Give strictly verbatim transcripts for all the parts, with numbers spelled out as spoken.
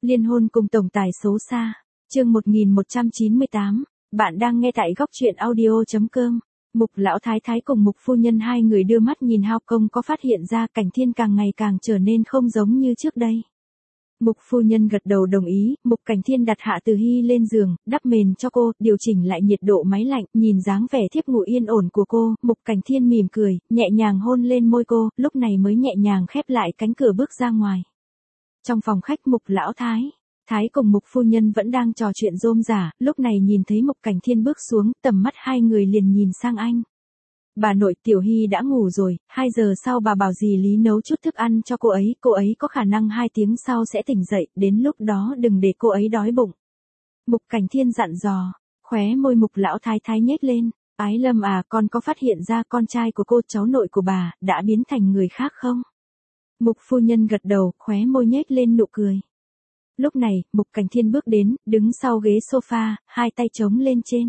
Liên hôn cùng tổng tài xấu xa. Chương một nghìn một trăm chín mươi tám. Bạn đang nghe tại góc truyện audio chấm com. Mục lão thái thái cùng Mục phu nhân hai người đưa mắt nhìn Hao Công có phát hiện ra Cảnh Thiên càng ngày càng trở nên không giống như trước đây. Mục phu nhân gật đầu đồng ý, Mục Cảnh Thiên đặt Hạ Từ Hi lên giường, đắp mền cho cô, điều chỉnh lại nhiệt độ máy lạnh, nhìn dáng vẻ thiếp ngủ yên ổn của cô, Mục Cảnh Thiên mỉm cười, nhẹ nhàng hôn lên môi cô, lúc này mới nhẹ nhàng khép lại cánh cửa bước ra ngoài. Trong phòng khách Mục lão thái Thái cùng Mục phu nhân vẫn đang trò chuyện rôm rả, lúc này nhìn thấy Mục Cảnh Thiên bước xuống, tầm mắt hai người liền nhìn sang anh. Bà nội Tiểu Hy đã ngủ rồi, hai giờ sau bà bảo dì Lý nấu chút thức ăn cho cô ấy, cô ấy có khả năng hai tiếng sau sẽ tỉnh dậy, đến lúc đó đừng để cô ấy đói bụng. Mục Cảnh Thiên dặn dò, khóe môi Mục lão thái thái nhếch lên, Ái Lâm à, con có phát hiện ra con trai của cô, cháu nội của bà, đã biến thành người khác không? Mục phu nhân gật đầu, khóe môi nhếch lên nụ cười. Lúc này, Mục Cảnh Thiên bước đến, đứng sau ghế sofa, hai tay chống lên trên.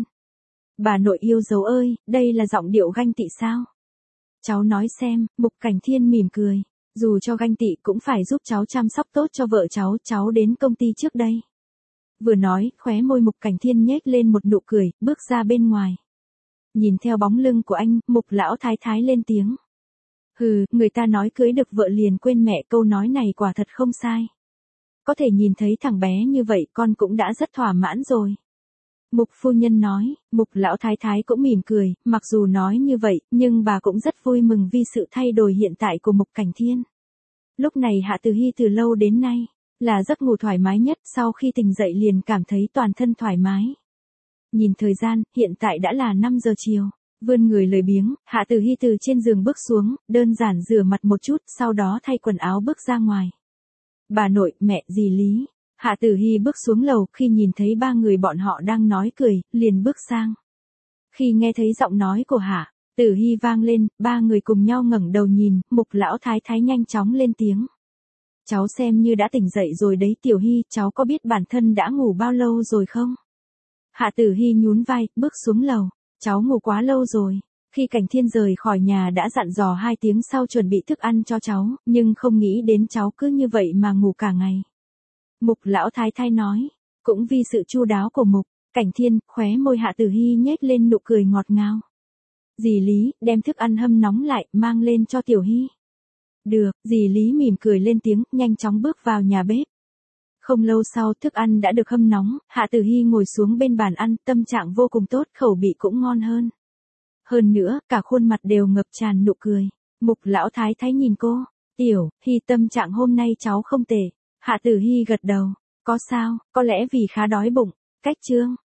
Bà nội yêu dấu ơi, đây là giọng điệu ganh tị sao? Cháu nói xem, Mục Cảnh Thiên mỉm cười. Dù cho ganh tị cũng phải giúp cháu chăm sóc tốt cho vợ cháu, cháu đến công ty trước đây. Vừa nói, khóe môi Mục Cảnh Thiên nhếch lên một nụ cười, bước ra bên ngoài. Nhìn theo bóng lưng của anh, Mục lão thái thái lên tiếng. Hừ, người ta nói cưới được vợ liền quên mẹ, câu nói này quả thật không sai. Có thể nhìn thấy thằng bé như vậy con cũng đã rất thỏa mãn rồi. Mục phu nhân nói, Mục lão thái thái cũng mỉm cười, mặc dù nói như vậy, nhưng bà cũng rất vui mừng vì sự thay đổi hiện tại của Mục Cảnh Thiên. Lúc này Hạ Từ Hi từ lâu đến nay, là giấc ngủ thoải mái nhất, sau khi tỉnh dậy liền cảm thấy toàn thân thoải mái. Nhìn thời gian, hiện tại đã là năm giờ chiều, vươn người lười biếng, Hạ Từ Hi từ trên giường bước xuống, đơn giản rửa mặt một chút, sau đó thay quần áo bước ra ngoài. Bà nội, mẹ, dì Lý. Hạ Từ Hi bước xuống lầu, khi nhìn thấy ba người bọn họ đang nói cười, liền bước sang. Khi nghe thấy giọng nói của Hạ Từ Hi vang lên, ba người cùng nhau ngẩng đầu nhìn, Mục lão thái thái nhanh chóng lên tiếng. Cháu xem như đã tỉnh dậy rồi đấy Tiểu Hi, cháu có biết bản thân đã ngủ bao lâu rồi không? Hạ Từ Hi nhún vai, bước xuống lầu. Cháu ngủ quá lâu rồi. Khi Cảnh Thiên rời khỏi nhà đã dặn dò hai tiếng sau chuẩn bị thức ăn cho cháu, nhưng không nghĩ đến cháu cứ như vậy mà ngủ cả ngày. Mục lão thái thái nói, cũng vì sự chu đáo của Mục Cảnh Thiên, khóe môi Hạ Từ Hi nhếch lên nụ cười ngọt ngào. Dì Lý, đem thức ăn hâm nóng lại, mang lên cho Tiểu Hi. Được, dì Lý mỉm cười lên tiếng, nhanh chóng bước vào nhà bếp. Không lâu sau, thức ăn đã được hâm nóng, Hạ Từ Hi ngồi xuống bên bàn ăn, tâm trạng vô cùng tốt, khẩu vị cũng ngon hơn. Hơn nữa, cả khuôn mặt đều ngập tràn nụ cười. Mục lão thái thái nhìn cô, Tiểu Hi, tâm trạng hôm nay cháu không tệ. Hạ Từ Hi gật đầu, có sao, có lẽ vì khá đói bụng. Cách chương